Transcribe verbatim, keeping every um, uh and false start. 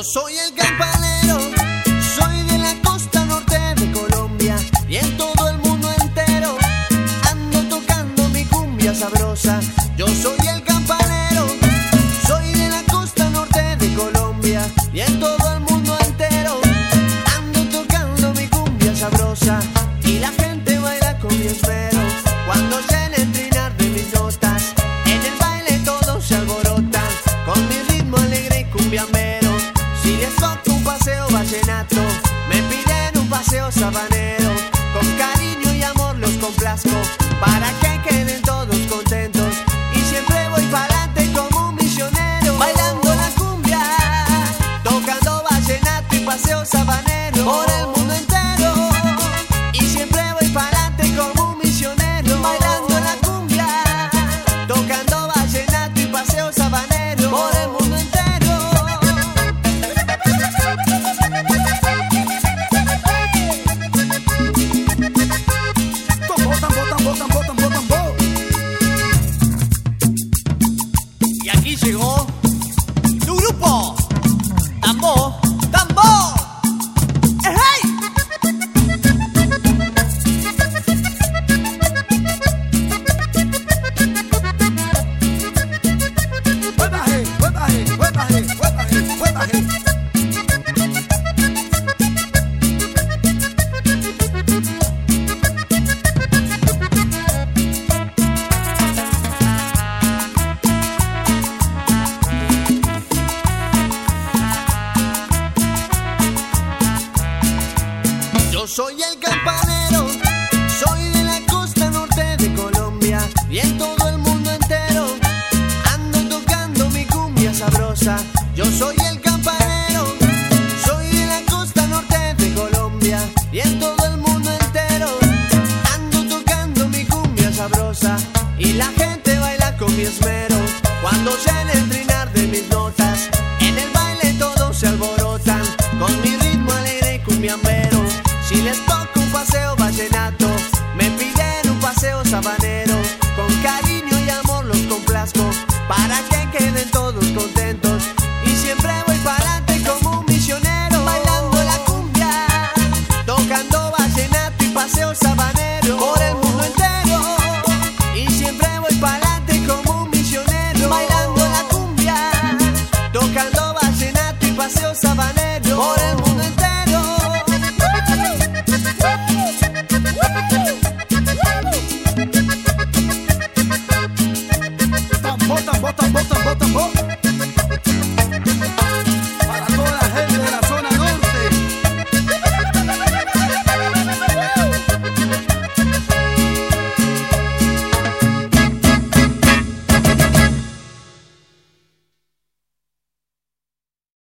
soy el campanero, soy de la costa norte de Colombia y en todo el mundo entero ando tocando mi cumbia sabrosa. Yo soy el campanero, soy de la costa norte de Colombia y en todo el mundo entero ando tocando mi cumbia sabrosa. Y la gente baila con mi esmero cuando se el trinar de mis notas. En el baile todos se alborotan con mi ritmo alegre y cumbiambero. Si les toco un paseo vallenato, me piden un paseo sabanero. Con cariño y amor los complazco para que queden todos contentos. Y siempre voy pa'lante como un misionero, bailando la cumbia, tocando vallenato y paseo sabanero por el mundo entero. Y siempre voy pa'lante como un misionero, bailando la cumbia, tocando vallenato y paseo sabanero por el mundo entero. Tambo, tambo, tambo, tambo, tambo, tambo. Y aquí llegó tu grupo, Tambo, Tambo. ¡Eh, hey! ¡Huepaje, huepaje, huepaje, huepaje, huepaje! Yo soy el campanero, soy de la costa norte de Colombia y en todo el mundo entero ando tocando mi cumbia sabrosa. Yo soy el campanero, soy de la costa norte de Colombia y en todo el mundo entero ando tocando mi cumbia sabrosa. Y la gente baila con mi esmero cuando se le